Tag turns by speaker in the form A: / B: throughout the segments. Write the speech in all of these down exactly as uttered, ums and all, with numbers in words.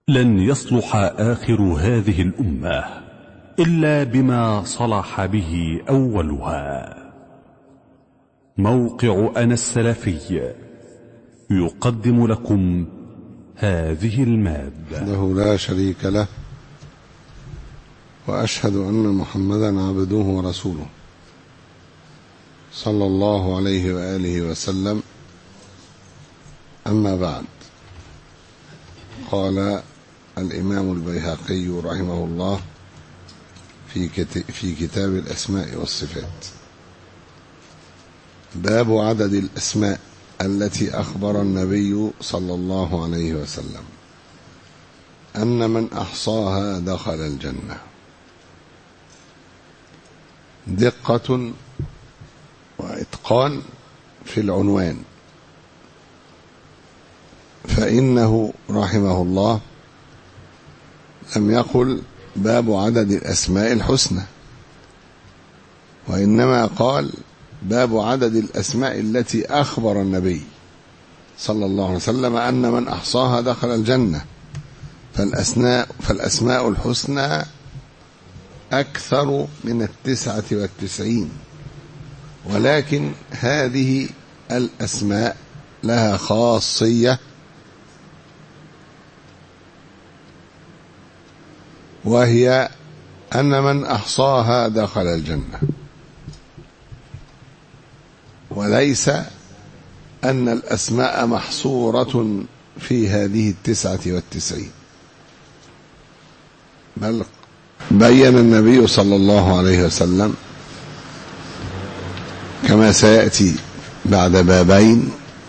A: لن يصلح آخر هذه الأمة إلا بما صلح به أولها. موقع أنا السلفي يقدم لكم هذه المادة.
B: له لا شريك له، وأشهد أن محمدا عبده ورسوله صلى الله عليه وآله وسلم. أما بعد، قال الإمام البيهقي رحمه الله في كتاب الأسماء والصفات: باب عدد الأسماء التي أخبر النبي صلى الله عليه وسلم أن من أحصاها دخل الجنة. دقة وإتقان في العنوان، فإنه رحمه الله لم يقل باب عدد الأسماء الحسنى، وإنما قال باب عدد الأسماء التي أخبر النبي صلى الله عليه وسلم أن من أحصاها دخل الجنة. فالأسماء, فالأسماء الحسنى أكثر من التسعة والتسعين، ولكن هذه الأسماء لها خاصية، وهي أن من أحصاها دخل الجنة، وليس أن الأسماء محصورة في هذه التسعة والتسعين، بل بين النبي صلى الله عليه وسلم كما سيأتي بعد بابين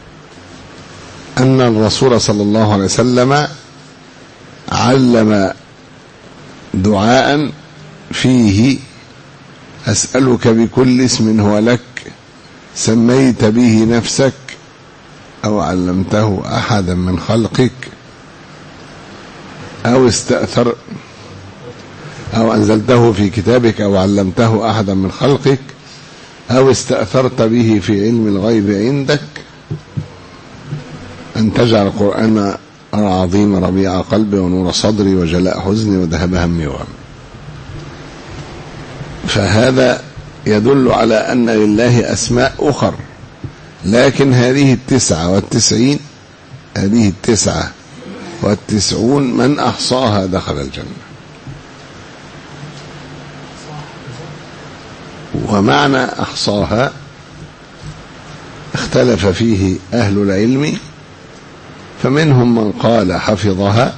B: أن الرسول صلى الله عليه وسلم علم دعاء فيه: أسألك بكل اسم هو لك سميت به نفسك أو علمته أحدا من خلقك أو استأثر أو أنزلته في كتابك أو علمته أحدا من خلقك أو استأثرت به في علم الغيب عندك أن تجعل القرآن العظيم ربيع قلبي ونور صدري وجلاء حزني وذهب همي وغمي. فهذا يدل على أن لله أسماء أخر، لكن هذه التسعة والتسعين هذه التسعة والتسعون من أحصاها دخل الجنة. ومعنى أحصاها اختلف فيه أهل العلم، فمنهم من قال حفظها،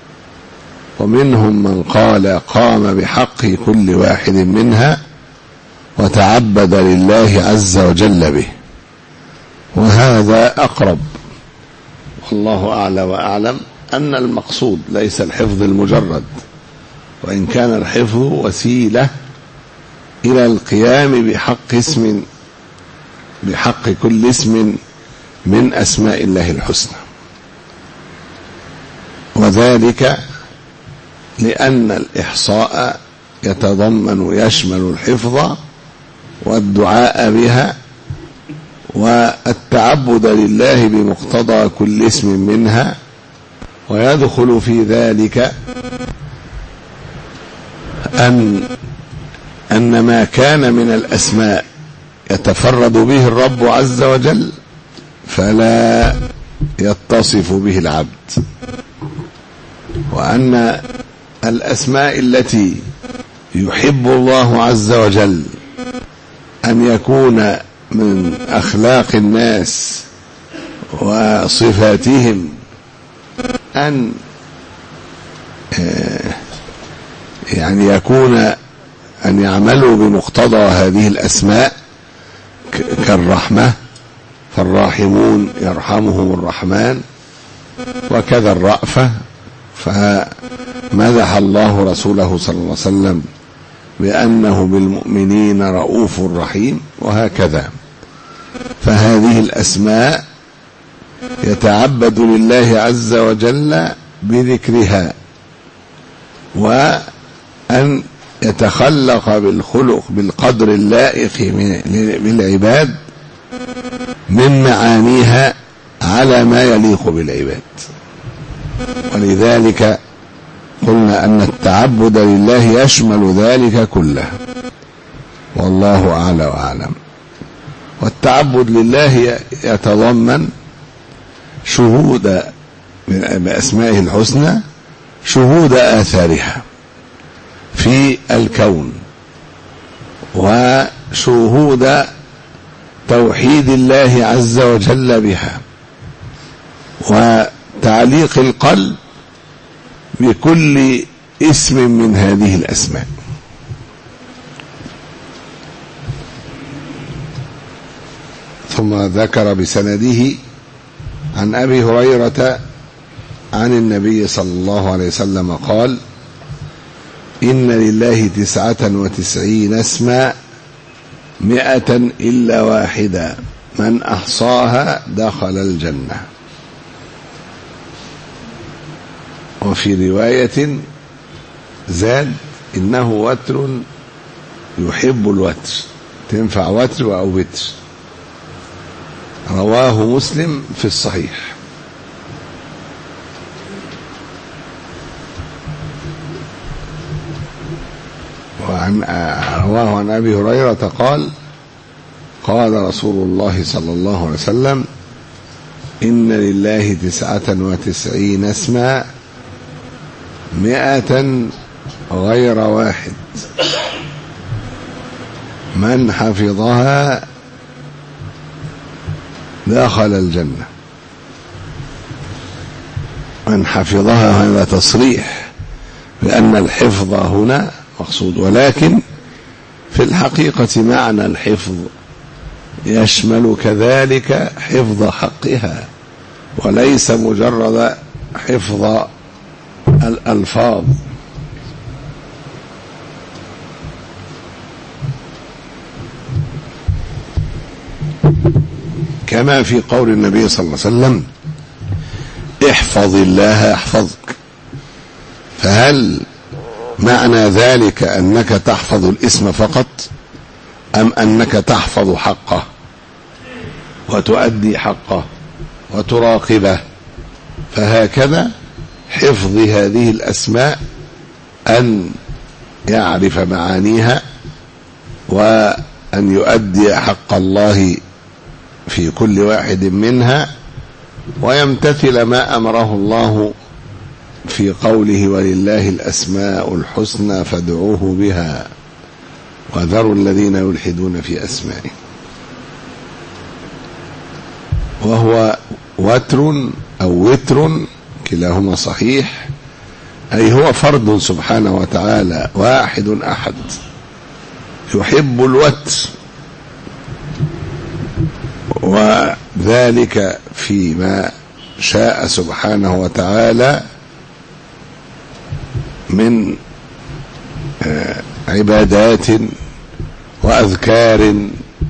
B: ومنهم من قال قام بحق كل واحد منها وتعبد لله عز وجل به، وهذا أقرب. والله أعلى وأعلم أن المقصود ليس الحفظ المجرد، وإن كان الحفظ وسيلة إلى القيام بحق اسم بحق كل اسم من أسماء الله الحسنى، وذلك لأن الإحصاء يتضمن ويشمل الحفظ والدعاء بها والتعبد لله بمقتضى كل اسم منها، ويدخل في ذلك أن أن ما كان من الأسماء يتفرد به الرب عز وجل فلا يتصف به العبد، وأن الأسماء التي يحب الله عز وجل أن يكون من أخلاق الناس وصفاتهم أن يعني يكون أن يعملوا بمقتضى هذه الأسماء، كالرحمة فالراحمون يرحمهم الرحمن، وكذا الرأفة فمدح الله رسوله صلى الله عليه وسلم بأنه بالمؤمنين رؤوف رحيم، وهكذا. فهذه الأسماء يتعبد لله عز وجل بذكرها، وأن يتخلق بالخلق بالقدر اللائق بالعباد من معانيها على ما يليق بالعباد. ولذلك قلنا أن التعبد لله يشمل ذلك كله، والله أعلى وأعلم. والتعبد لله يتضمن شهود بأسمائه الحسنى، شهود آثارها في الكون، وشهود توحيد الله عز وجل بها، وتعليق القلب بكل اسم من هذه الأسماء. ثم ذكر بسنده عن أبي هريرة عن النبي صلى الله عليه وسلم قال: إن لله تسعة وتسعين اسما مئة إلا واحدا من أحصاها دخل الجنة. وفي رواية زاد: إنه وتر يحب الوتر، تنفع وتر أو وتر. رواه مسلم في الصحيح. وعن رواه عن أبي هريرة قال: قال رسول الله صلى الله عليه وسلم: إن لله تسعة وتسعين اسما مئة غير واحد من حفظها دخل الجنة. من حفظها هذا تصريح بأن الحفظ هنا مقصود، ولكن في الحقيقة معنى الحفظ يشمل كذلك حفظ حقها، وليس مجرد حفظ الألفاظ. كما في قول النبي صلى الله عليه وسلم: احفظ الله يحفظك. فهل معنى ذلك أنك تحفظ الاسم فقط، أم أنك تحفظ حقه وتؤدي حقه وتراقبه؟ فهكذا حفظ هذه الأسماء أن يعرف معانيها، وأن يؤدي حق الله في كل واحد منها، ويمتثل ما أمره الله في قوله: ولله الأسماء الحسنى فادعوه بها وذروا الذين يلحدون في أسمائه. وهو وتر أو وتر كلاهما صحيح، أي هو فرد سبحانه وتعالى واحد أحد يحب الوتر، وذلك فيما شاء سبحانه وتعالى من عبادات وأذكار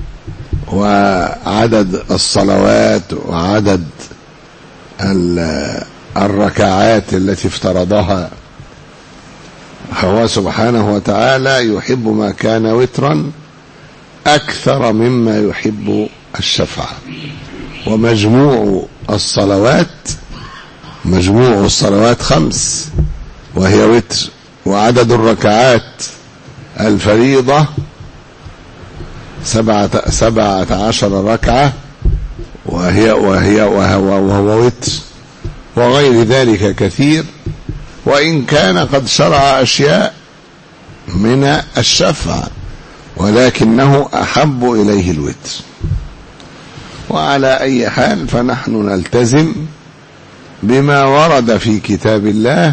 B: وعدد الصلوات وعدد الركعات التي افترضها. هو سبحانه وتعالى يحب ما كان وترا أكثر مما يحب الشفعة. ومجموع الصلوات مجموع الصلوات خمس وهي وتر، وعدد الركعات الفريضة سبعة, سبعة عشر ركعة وهي وهي وهو, وهو وتر، وغير ذلك كثير، وإن كان قد شرع أشياء من الشفع، ولكنه أحب إليه الوتر. وعلى أي حال فنحن نلتزم بما ورد في كتاب الله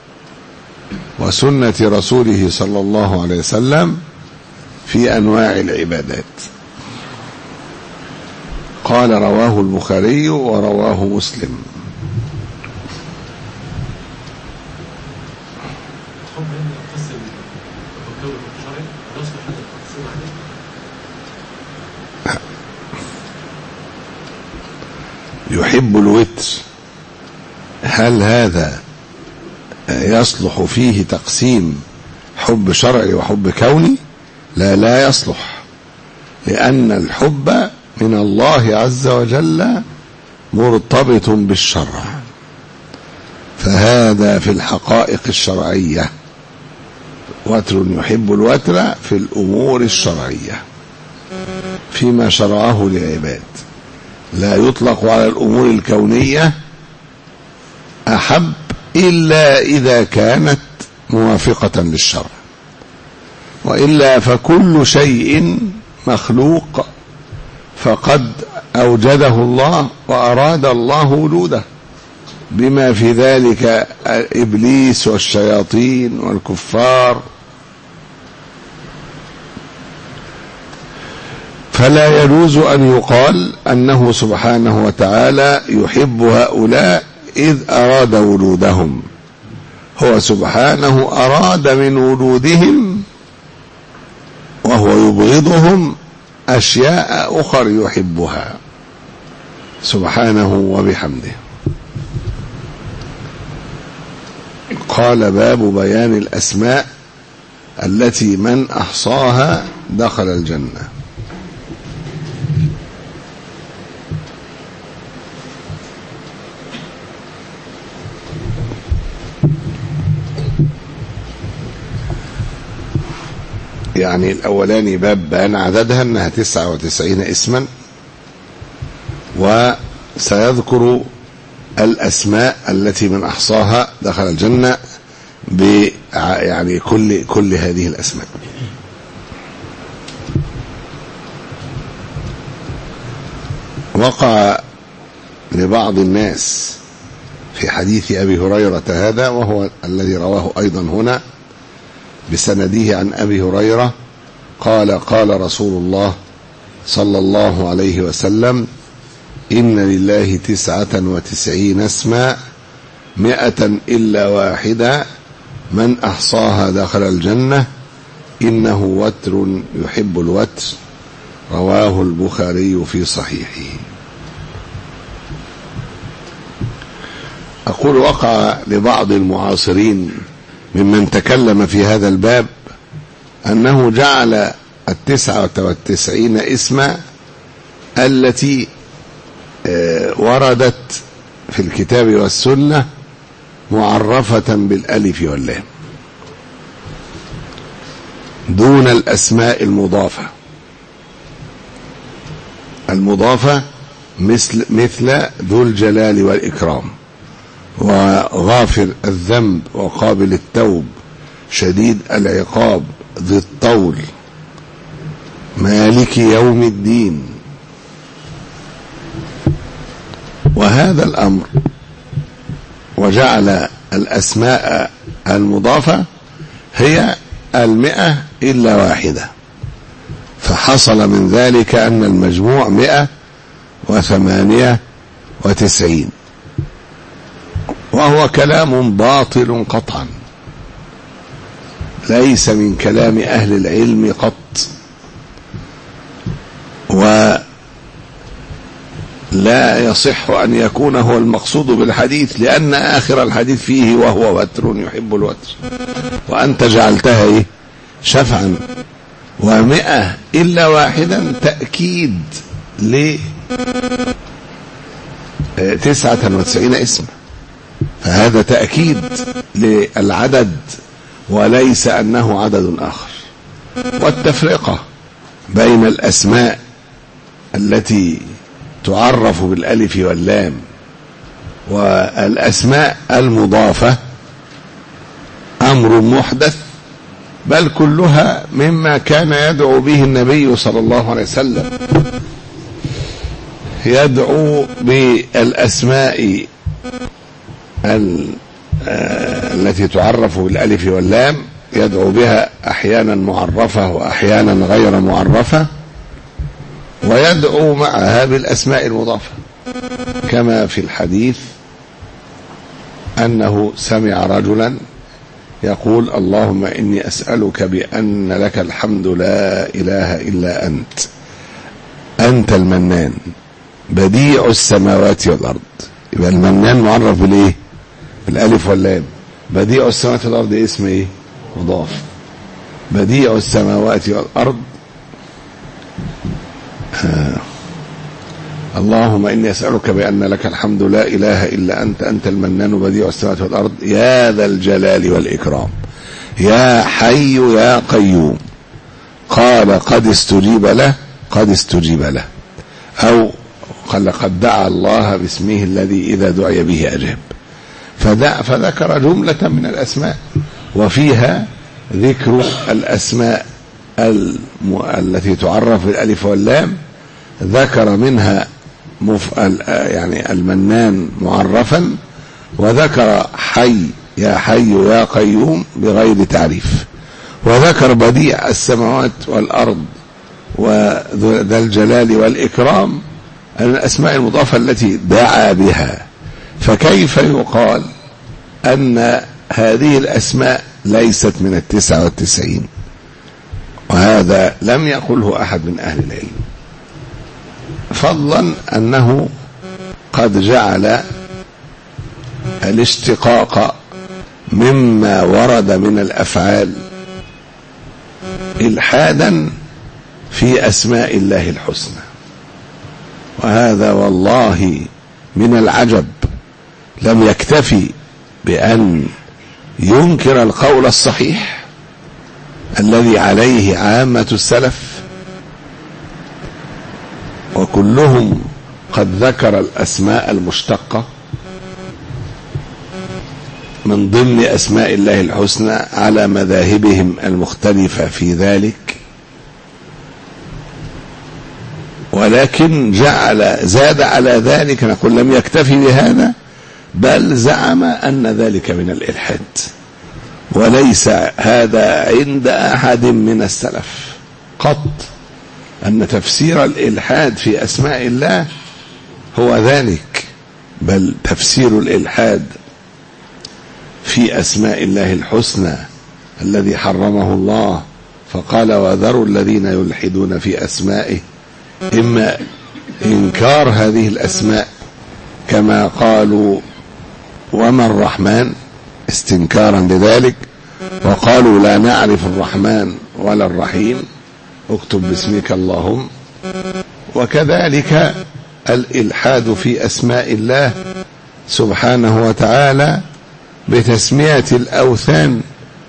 B: وسنة رسوله صلى الله عليه وسلم في أنواع العبادات. قال: رواه البخاري ورواه مسلم. يحب الوتر، هل هذا يصلح فيه تقسيم حب شرعي وحب كوني؟ لا لا يصلح، لأن الحب من الله عز وجل مرتبط بالشرع، فهذا في الحقائق الشرعية، وتر يحب الوتر في الأمور الشرعية فيما شرعه للعباد، لا يطلق على الأمور الكونية أحب إلا إذا كانت موافقة للشرع، وإلا فكل شيء مخلوق فقد أوجده الله وأراد الله وجوده، بما في ذلك إبليس والشياطين والكفار. فلا يجوز أن يقال أنه سبحانه وتعالى يحب هؤلاء إذ أراد وجودهم، هو سبحانه أراد من وجودهم وهو يبغضهم أشياء أخر يحبها سبحانه وبحمده. قال باب بيان الأسماء التي من أحصاها دخل الجنة. يعني الأولاني باب بيان عددها أنها تسعة وتسعين اسما، وسيذكر الأسماء التي من أحصاها دخل الجنة ب يعني كل كل هذه الأسماء. وقع لبعض الناس في حديث أبي هريرة هذا، وهو الذي رواه أيضا هنا بسنده عن أبي هريرة قال قال رسول الله صلى الله عليه وسلم: إن لله تسعة وتسعين اسما مئة إلا واحدة من أحصاها دخل الجنة إنه وتر يحب الوتر. رواه البخاري في صحيحه. أقول وقع لبعض المعاصرين ممن تكلم في هذا الباب أنه جعل التسعة والتسعين اسما التي وردت في الكتاب والسنة معرفة بالألف واللام دون الأسماء المضافة. المضافة مثل مثل ذو الجلال والإكرام، وغافر الذنب وقابل التوب، شديد العقاب، ذي الطول، مالك يوم الدين. وهذا الأمر وجعل الأسماء المضافة هي المئة إلا واحدة، فحصل من ذلك أن المجموع مئة وثمانية وتسعين، وهو كلام باطل قطعا، ليس من كلام أهل العلم قط، ولا يصح أن يكون هو المقصود بالحديث، لأن آخر الحديث فيه وهو وتر يحب الوتر، وأنت جعلتها إيه؟ شفعا. ومئة إلا واحدا تأكيد لتسعة وتسعين اسم، فهذا تأكيد للعدد وليس أنه عدد آخر. والتفرقة بين الأسماء التي تعرف بالألف واللام والأسماء المضافة أمر محدث، بل كلها مما كان يدعو به النبي صلى الله عليه وسلم، يدعو بالأسماء التي تعرف بالألف واللام، يدعو بها أحيانا معرفة وأحيانا غير معرفة، ويدعو معها بالأسماء المضافة، كما في الحديث أنه سمع رجلا يقول: اللهم إني أسألك بأن لك الحمد لا إله إلا أنت، أنت المنان بديع السماوات والأرض. يبقى المنان معرف بالإيه؟ بالألف واللام. بديع السماوات والأرض اسم إيه؟ مضاف. بديع السماوات والأرض آه. اللهم إني أسألك بأن لك الحمد لا إله إلا أنت أنت المنان بديع السماوات والأرض يا ذا الجلال والإكرام يا حي يا قيوم. قال قد استجيب له قد استجيب له، أو قال قد دعا الله باسمه الذي إذا دعي به أجاب. فذكر جملة من الأسماء، وفيها ذكر الأسماء التي تعرف بالألف واللام، ذكر منها يعني المنان معرفا، وذكر حي يا حي يا قيوم بغير تعريف، وذكر بديع السماوات والأرض وذا الجلال والإكرام الأسماء المضافة التي دعا بها. فكيف يقال أن هذه الأسماء ليست من التسعة والتسعين؟ وهذا لم يقله أحد من أهل العلم، فضلا أنه قد جعل الاشتقاق مما ورد من الأفعال إلحادا في أسماء الله الحسنى، وهذا والله من العجب. لم يكتفي بأن ينكر القول الصحيح الذي عليه عامة السلف، وكلهم قد ذكر الأسماء المشتقة من ضمن أسماء الله الحسنى على مذاهبهم المختلفة في ذلك، ولكن جعل زاد على ذلك. نقول لم يكتفي بهذا، بل زعم أن ذلك من الإلحاد، وليس هذا عند أحد من السلف قط، أن تفسير الإلحاد في أسماء الله هو ذلك، بل تفسير الإلحاد في أسماء الله الحسنى الذي حرمه الله فقال وذروا الذين يلحدون في أسمائه، إما إنكار هذه الأسماء كما قالوا وما الرحمن استنكارا لذلك، وقالوا لا نعرف الرحمن ولا الرحيم اكتب باسمك اللهم. وكذلك الإلحاد في أسماء الله سبحانه وتعالى بتسمية الأوثان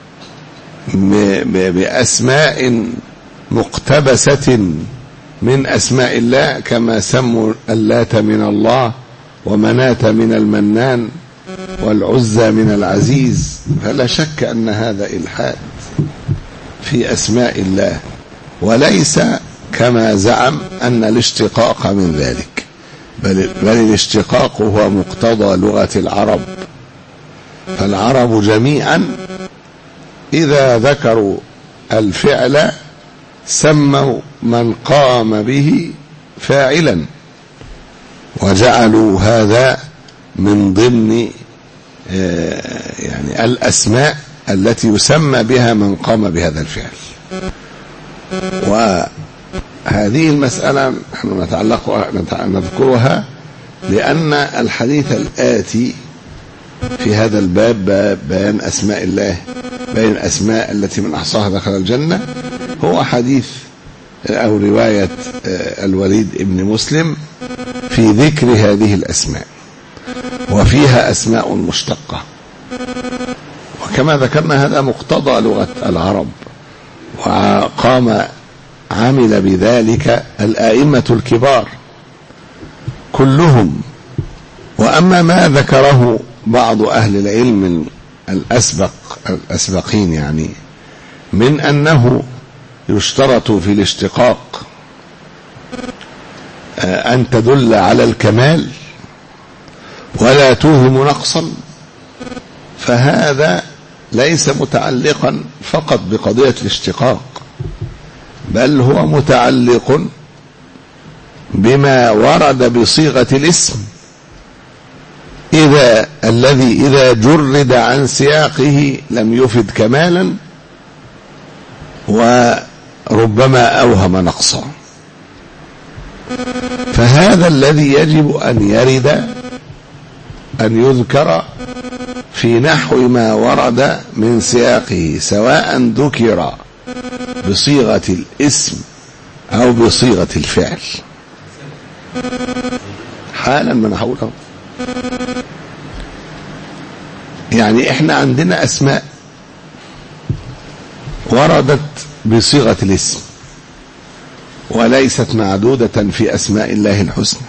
B: بأسماء مقتبسة من أسماء الله، كما سموا اللات من الله ومناة من المنان والعزى من العزيز. فلا شك أن هذا إلحاد في أسماء الله، وليس كما زعم أن الاشتقاق من ذلك، بل, بل الاشتقاق هو مقتضى لغة العرب. فالعرب جميعا إذا ذكروا الفعل سموا من قام به فاعلا، وجعلوا هذا من ضمن يعني الأسماء التي يسمى بها من قام بهذا الفعل. وهذه المسألة نحن نتعلق نذكرها لأن الحديث الآتي في هذا الباب، باب بيان أسماء الله، بين الأسماء التي من أحصاها دخل الجنة، هو حديث أو رواية الوليد ابن مسلم في ذكر هذه الأسماء، وفيها أسماء مشتقة. وكما ذكرنا هذا مقتضى لغة العرب، وقام عمل بذلك الآئمة الكبار كلهم. وأما ما ذكره بعض أهل العلم الأسبق الأسبقين يعني من أنه يشترط في الاشتقاق أن تدل على الكمال ولا توهم نقصا، فهذا ليس متعلقا فقط بقضية الاشتقاق، بل هو متعلق بما ورد بصيغة الاسم، إذا الذي إذا جرد عن سياقه لم يفد كمالا وربما أوهم نقصا. فهذا الذي يجب أن يرد أن يذكر في نحو ما ورد من سياقه، سواء ذكر بصيغة الاسم أو بصيغة الفعل. حالا ما انا هقوله. يعني احنا عندنا اسماء وردت بصيغة الاسم وليست معدودة في اسماء الله الحسنى،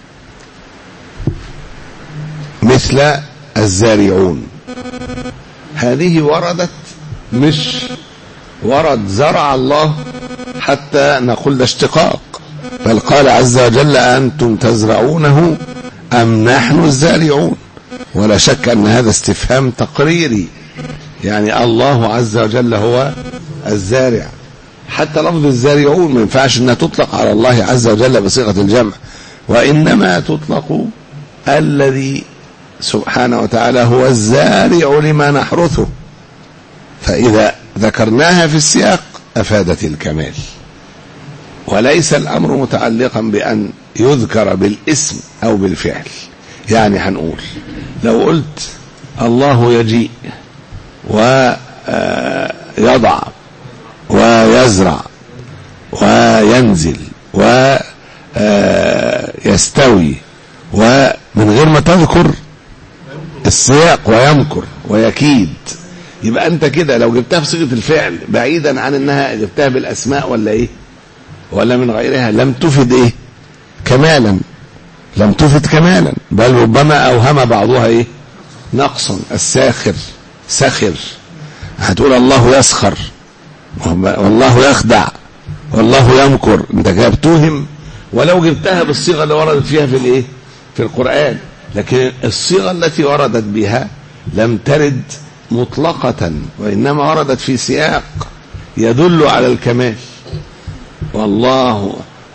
B: مثل الزارعون. هذه وردت مش ورد زرع الله حتى نقول ده اشتقاق، بل قال عز وجل أنتم تزرعونه أم نحن الزارعون. ولا شك أن هذا استفهام تقريري، يعني الله عز وجل هو الزارع. حتى لفظ الزارعون ما ينفعش أنها تطلق على الله عز وجل بصيغة الجمع، وإنما تطلق الذي سبحانه وتعالى هو الزارع لما نحرثه، فإذا ذكرناها في السياق أفادت الكمال، وليس الأمر متعلقا بأن يذكر بالاسم أو بالفعل. يعني هنقول لو قلت الله يجيء ويضع ويزرع وينزل ويستوي ومن غير ما تذكر السياق ويمكر ويكيد، يبقى أنت كده لو جبتها في صيغة الفعل بعيدا عن أنها جبتها بالأسماء ولا إيه ولا من غيرها لم تفد إيه كمالا، لم تفد كمالا، بل ربما أوهم بعضها إيه نقصا. الساخر سخر، هتقول الله يسخر والله يخدع والله يمكر، انت كده بتوهم ولو جبتها بالصيغة اللي وردت فيها في الإيه في القرآن. لكن الصيغة التي وردت بها لم ترد مطلقة، وإنما وردت في سياق يدل على الكمال. والله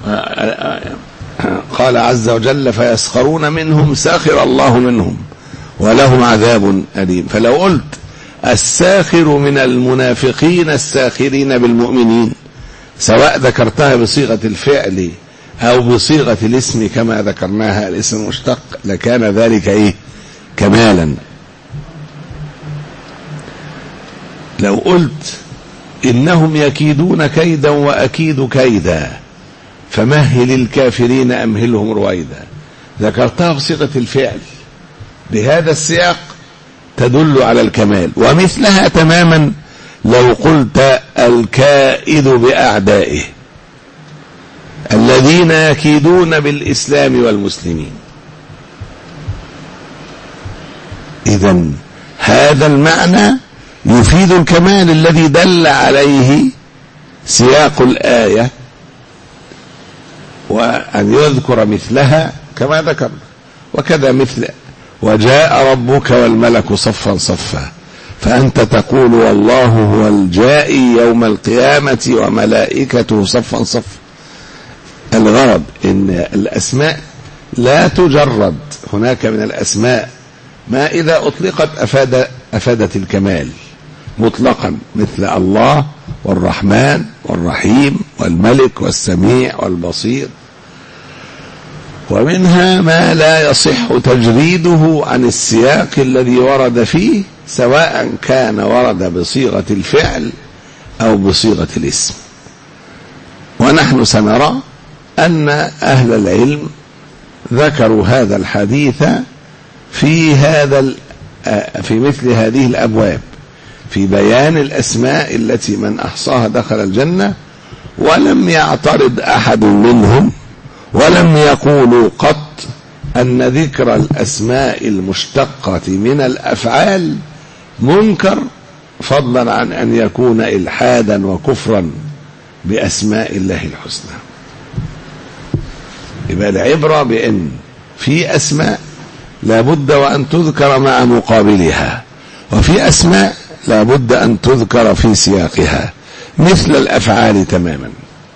B: قال عز وجل فيسخرون منهم سخر الله منهم ولهم عذاب أليم. فلو قلت الساخر من المنافقين الساخرين بالمؤمنين، سواء ذكرتها بصيغة الفعل أو بصيغة الاسم كما ذكرناها الاسم مشتق، لكان ذلك إيه كمالا. لو قلت إنهم يكيدون كيدا وأكيد كيدا فمهل الكافرين أمهلهم رويدا، ذكرتها بصيغة الفعل بهذا السياق تدل على الكمال. ومثلها تماما لو قلت الكائد بأعدائه الذين يكيدون بالإسلام والمسلمين، إذن هذا المعنى يفيد الكمال الذي دل عليه سياق الآية، وأن يذكر مثلها كما ذكر. وكذا مثل وجاء ربك والملك صفا صفا، فأنت تقول والله هو الجائي يوم القيامة وملائكته صفا صفا. الغرض إن الأسماء لا تجرد، هناك من الأسماء ما إذا أطلقت أفاد أفادت الكمال مطلقا، مثل الله والرحمن والرحيم والملك والسميع والبصير. ومنها ما لا يصح تجريده عن السياق الذي ورد فيه، سواء كان ورد بصيغة الفعل أو بصيغة الاسم. ونحن سنرى أن أهل العلم ذكروا هذا الحديث في هذا في مثل هذه الأبواب، في بيان الأسماء التي من أحصاها دخل الجنة، ولم يعترض أحد منهم ولم يقولوا قط أن ذكر الأسماء المشتقة من الأفعال منكر، فضلا عن أن يكون إلحادا وكفرا بأسماء الله الحسنى. يبقى العبرة بأن في أسماء لابد وأن تذكر مع مقابلها، وفي أسماء لابد أن تذكر في سياقها، مثل الأفعال تماما.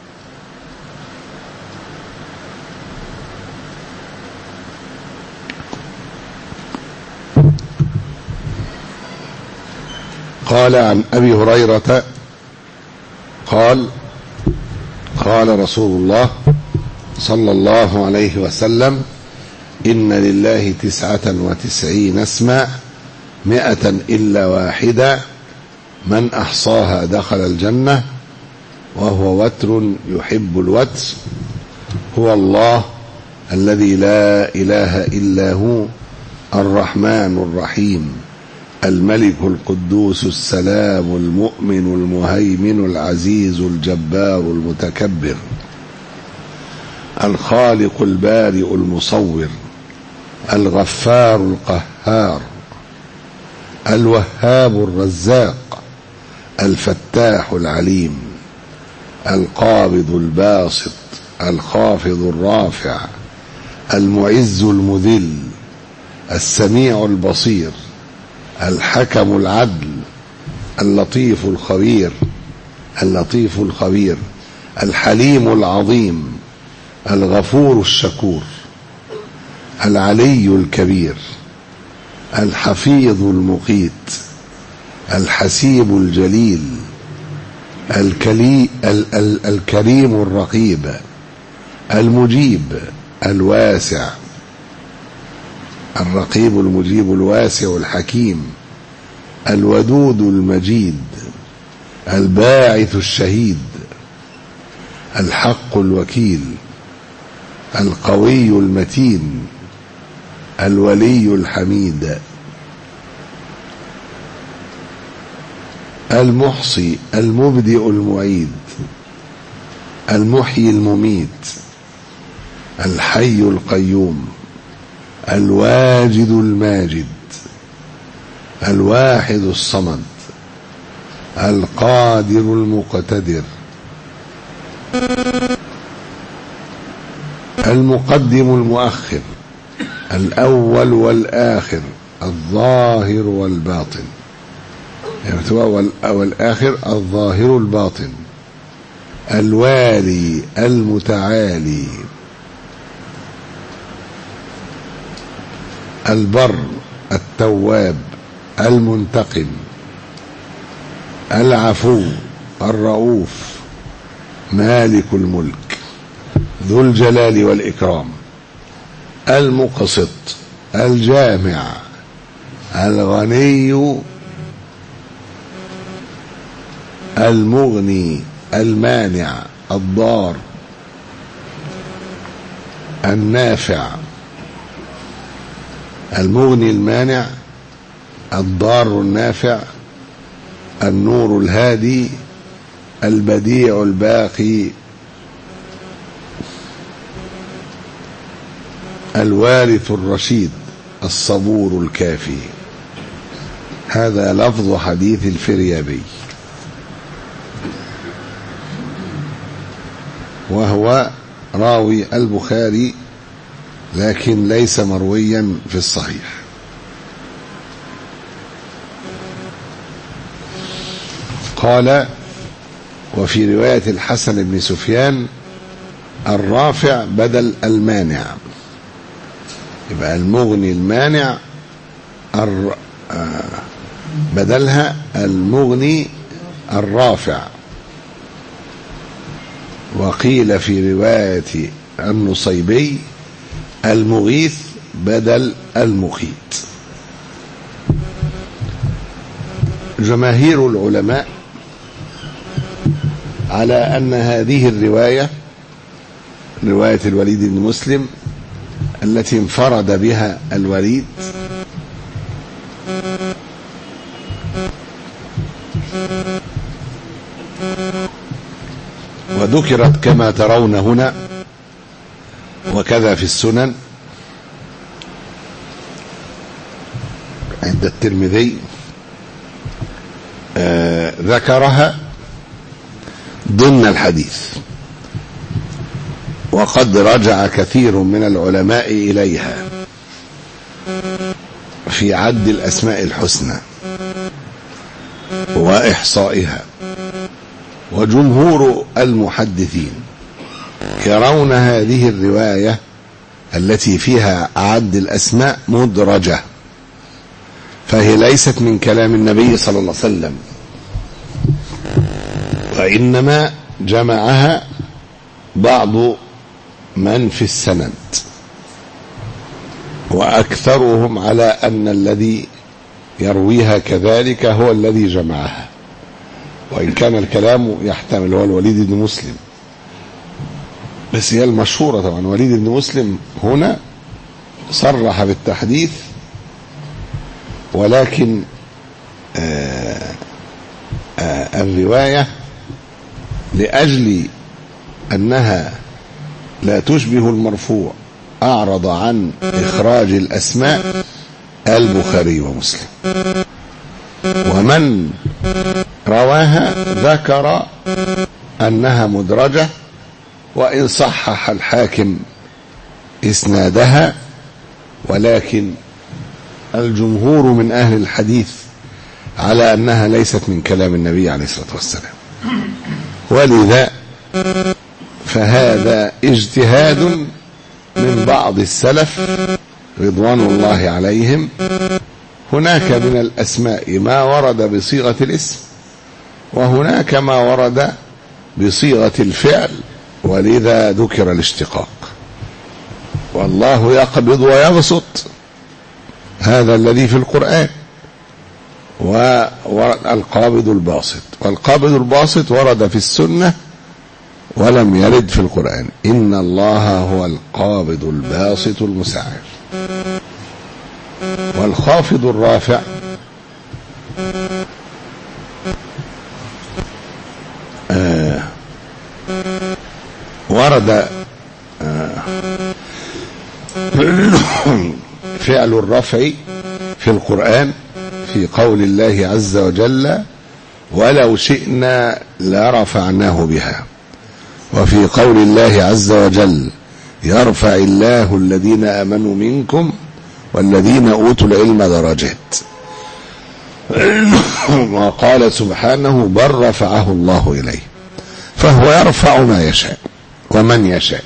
B: قال عن أبي هريرة قال قال رسول الله صلى الله عليه وسلم إن لله تسعة وتسعين اسما مئة إلا واحدة من أحصاها دخل الجنة وهو وتر يحب الوتر، هو الله الذي لا إله إلا هو الرحمن الرحيم الملك القدوس السلام المؤمن المهيمن العزيز الجبار المتكبر الخالق البارئ المصور الغفار القهار الوهاب الرزاق الفتاح العليم القابض الباسط الخافض الرافع المعز المذل السميع البصير الحكم العدل اللطيف الخبير اللطيف الخبير الحليم العظيم الغفور الشكور العلي الكبير الحفيظ المقيت الحسيب الجليل الكلي ال ال الكريم الرقيب المجيب الواسع الرقيب المجيب الواسع الحكيم الودود المجيد الباعث الشهيد الحق الوكيل القوي المتين الولي الحميد المحصي المبدئ المعيد المحيي المميت الحي القيوم الواجد الماجد الواحد الصمد القادر المقتدر المقدم المؤخر الأول والآخر الظاهر والباطن يعني والآخر الظاهر الباطن الوالي المتعالي البر التواب المنتقم العفو الرؤوف مالك الملك ذو الجلال والإكرام المقسط الجامع الغني المغني المانع الضار النافع المغني المانع الضار النافع النور الهادي البديع الباقي الوارث الرشيد الصبور الكافي. هذا لفظ حديث الفريابي، وهو راوي البخاري لكن ليس مرويا في الصحيح. قال: وفي رواية الحسن بن سفيان الرافع بدل المانع، يبقى المغني المانع بدلها المغني الرافع. وقيل في رواية النصيبي المغيث بدل المقيت. جماهير العلماء على أن هذه الرواية رواية الوليد بن مسلم التي انفرد بها الوليد وذكرت كما ترون هنا وكذا في السنن عند الترمذي، آه ذكرها ضمن الحديث، وقد رجع كثير من العلماء إليها في عد الأسماء الحسنى وإحصائها. وجمهور المحدثين يرون هذه الرواية التي فيها عد الأسماء مدرجة، فهي ليست من كلام النبي صلى الله عليه وسلم، وإنما جمعها بعض من في السند، وأكثرهم على أن الذي يرويها كذلك هو الذي جمعها، وإن كان الكلام يحتمل هو الوليد بن مسلم، بس هي المشهورة طبعا. وليد بن مسلم هنا صرح بالتحديث، ولكن آآ آآ الرواية لأجل أنها لا تشبه المرفوع أعرض عن إخراج الأسماء البخاري ومسلم، ومن رواها ذكر أنها مدرجة، وإن صحح الحاكم إسنادها، ولكن الجمهور من أهل الحديث على أنها ليست من كلام النبي عليه الصلاة والسلام. ولذا فهذا اجتهاد من بعض السلف رضوان الله عليهم. هناك من الأسماء ما ورد بصيغة الاسم، وهناك ما ورد بصيغة الفعل، ولذا ذكر الاشتقاق. والله يقبض ويبسط، هذا الذي في القرآن، والقابض الباسط. والقابض الباسط ورد في السنة ولم يرد في القرآن. إن الله هو القابض الباسط المسعر. والخافض الرافع آه ورد آه فعل الرفع في القرآن في قول الله عز وجل ولو شئنا لرفعناه بها، وفي قول الله عز وجل يرفع الله الذين آمنوا منكم والذين أوتوا العلم درجات، وقال سبحانه بل رفعه الله إليه، فهو يرفع ما يشاء ومن يشاء.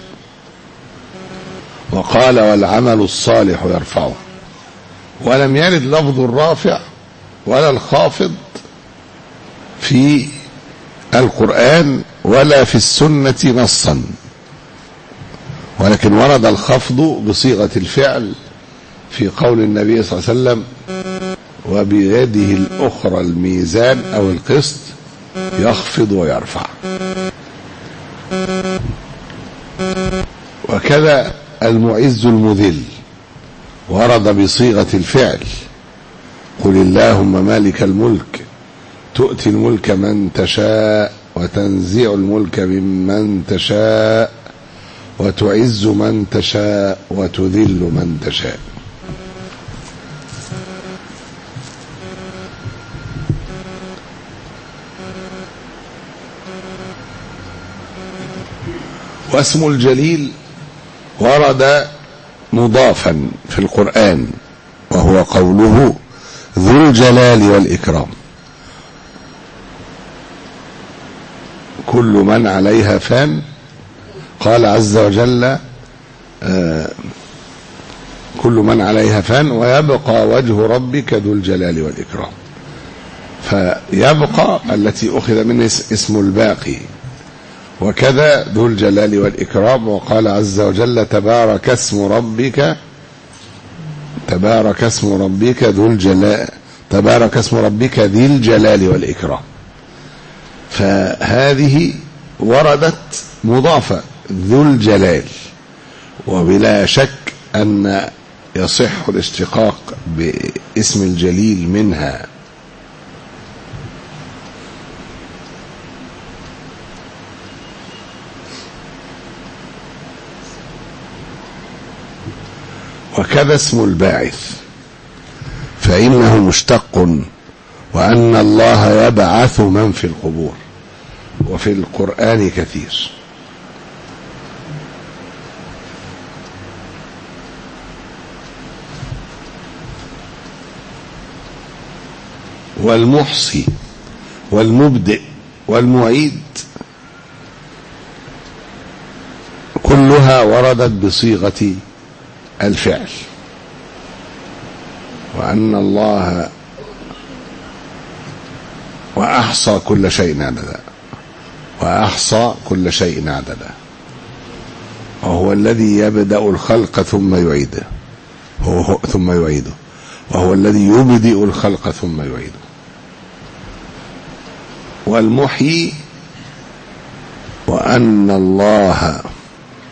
B: وقال والعمل الصالح يرفعه. ولم يرد لفظ الرافع ولا الخافض في القرآن ولا في السنة نصا، ولكن ورد الخفض بصيغة الفعل في قول النبي صلى الله عليه وسلم وبيده الأخرى الميزان أو القسط يخفض ويرفع. وكذا المعز المذل ورد بصيغة الفعل قل اللهم مالك الملك تؤتي الملك من تشاء وتنزع الملك ممن تشاء وتعز من تشاء وتذل من تشاء. واسم الجليل ورد مضافا في القرآن، وهو قوله ذو الجلال والإكرام. كل من عليها فان، قال عز وجل آه كل من عليها فان ويبقى وجه ربك ذو الجلال والإكرام. فيبقى التي أخذ منه اسم الباقي، وكذا ذو الجلال والإكرام. وقال عز وجل تبارك اسم ربك تبارك اسم ربك ذو الجلال تبارك اسم ربك ذي الجلال والإكرام. فهذه وردت مضافة ذو الجلال، وبلا شك أن يصح الاشتقاق باسم الجليل منها. وكذا اسم الباعث فإنه مشتق، وأن الله يبعث من في القبور، وفي القرآن كثير. والمحصي والمبدئ والمعيد كلها وردت بصيغة الفعل. وأن الله وأحصى كل شيء عددا وأحصى كل شيء عددا، وهو الذي يبدأ الخلق ثم يعيده هو ثم يعيده وهو الذي يبدئ الخلق ثم يعيده. والمحيي وأن الله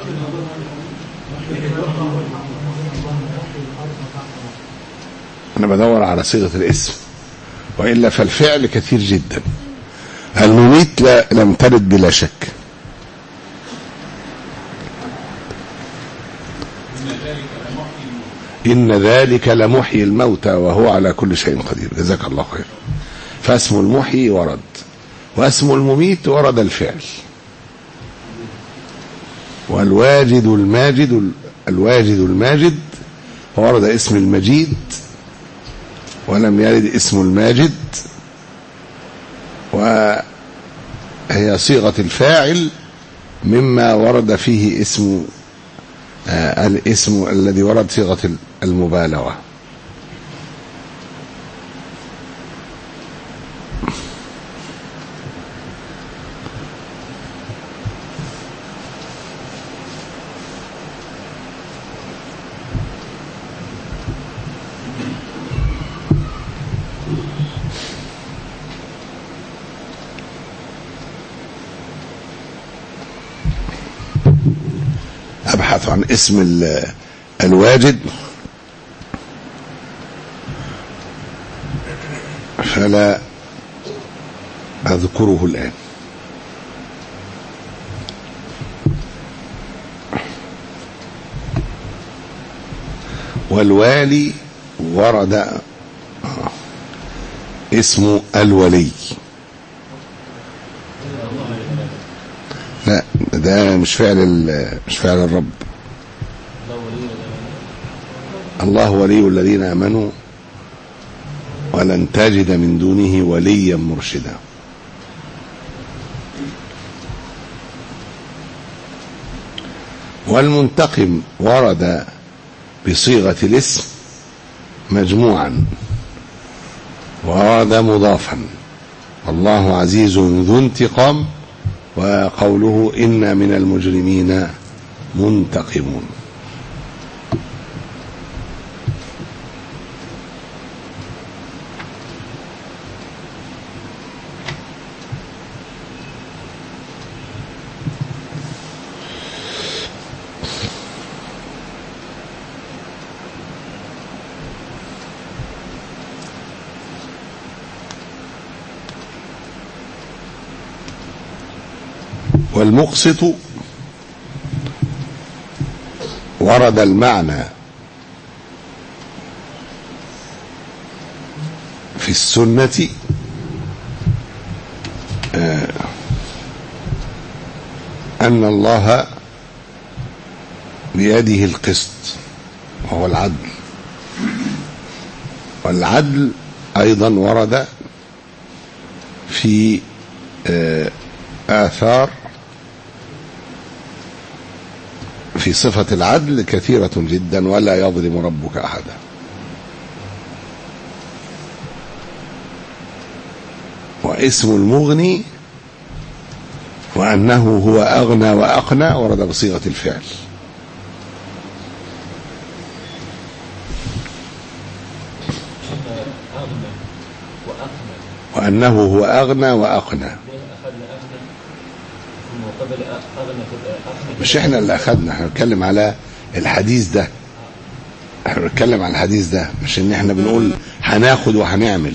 B: أنا بدور على صيغة الاسم، وإلا فالفعل كثير جدا. المميت لا لم ترد بلا شك. إن ذلك لمحيي الموتى وهو على كل شيء قدير. جزاك الله خير. فاسم المحيي ورد، واسم المميت ورد الفعل. والواجد الماجد، الواجد الماجد ورد اسم المجيد ولم يرد اسم الماجد، وهي صيغة الفاعل مما ورد فيه اسم آه الاسم الذي ورد صيغة المبالغة. أبحث عن اسم الواجد فلا أذكره الآن. والوالي ورد اسم الولي. لا، ده مش فعل مش فعل الرب. الله ولي الذين آمنوا ولن تجد من دونه وليا مرشدا. والمنتقم ورد بصيغة الاسم مجموعا ورد مضافا. الله عزيز ذو انتقام، وقوله إنا من المجرمين منتقمون. والمقسط ورد المعنى في السنة آه أن الله بيده القسط وهو العدل. والعدل أيضا ورد في آه آثار في صفة العدل كثيرة جدا، ولا يظلم ربك أحدا. واسم المغني وأنه هو أغنى وأقنى ورد بصيغة الفعل. وأنه هو أغنى وأقنى. مش احنا اللي اخدنا، احنا بنتكلم على الحديث ده، احنا بنتكلم على الحديث ده، مش ان احنا بنقول هناخد وهنعمل.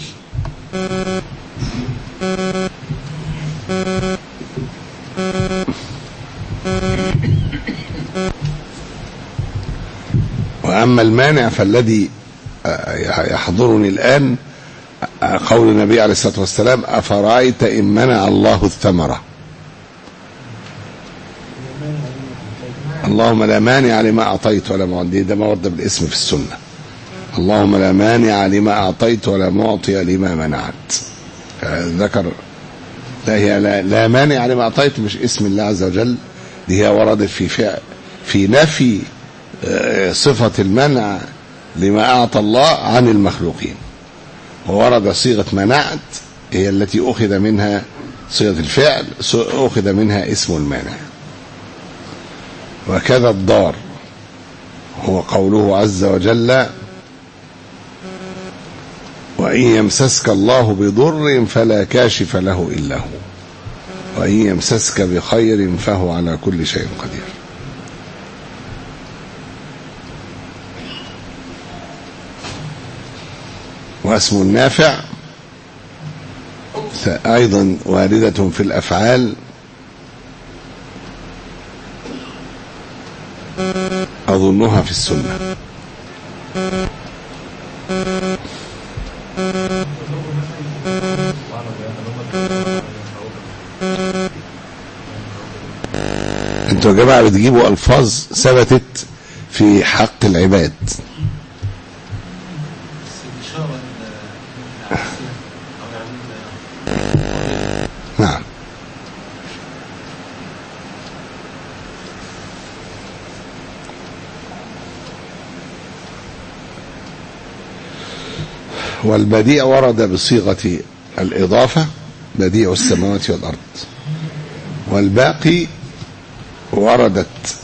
B: واما المانع فالذي يحضرني الان قول النبي عليه الصلاة والسلام: أفرأيت إن منع الله الثمرة. اللهم لا مانع لما أعطيت ولا معطي، ده ما ورد بالاسم في السنة. اللهم لا مانع لما أعطيت ولا معطي لما منعت. ذكر لا هي لا, لا مانع لما أعطيت مش اسم الله عز وجل، دي هي وردت في فعل في نفي صفة المنع لما أعطى الله عن المخلوقين. وورد صيغة منعت هي التي أخذ منها صيغة الفعل، أخذ منها اسم المانع. وكذا الضار هو قوله عز وجل: وإن يمسسك الله بضر فلا كاشف له إلا هو وإن يمسسك بخير فهو على كل شيء قدير. واسم النافع أيضا واردة في الأفعال، أظنها في السنة. انتوا يا جماعة بتجيبوا ألفاظ ثبتت في حق العباد. نعم. والبديع ورد بصيغة الإضافة، بديع السماوات والأرض، والباقي وردت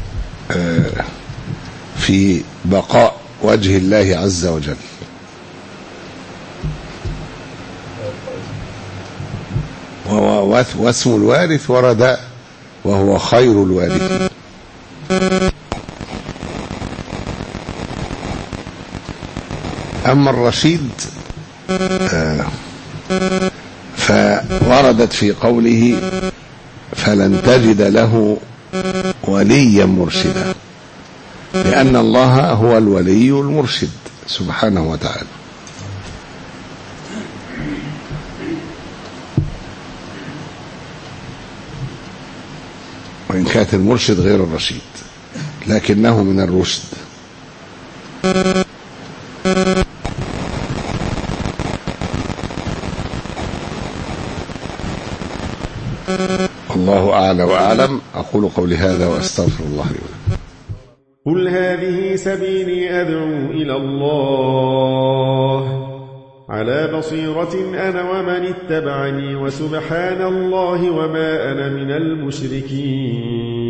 B: في بقاء وجه الله عز وجل. واسم الوارث ورد وهو خير الوارثين. أما الرشيد فوردت في قوله فلن تجد له وليا مرشدا، لأن الله هو الولي المرشد سبحانه وتعالى. وإن كانت المرشد غير الرشيد لكنه من الرشد. الله أعلى وأعلم. أقول قولي هذا وأستغفر الله لي ولكم.
C: قل هذه سبيلي أدعو إلى الله على بصيرة أنا ومن اتبعني وسبحان الله وما أنا من المشركين.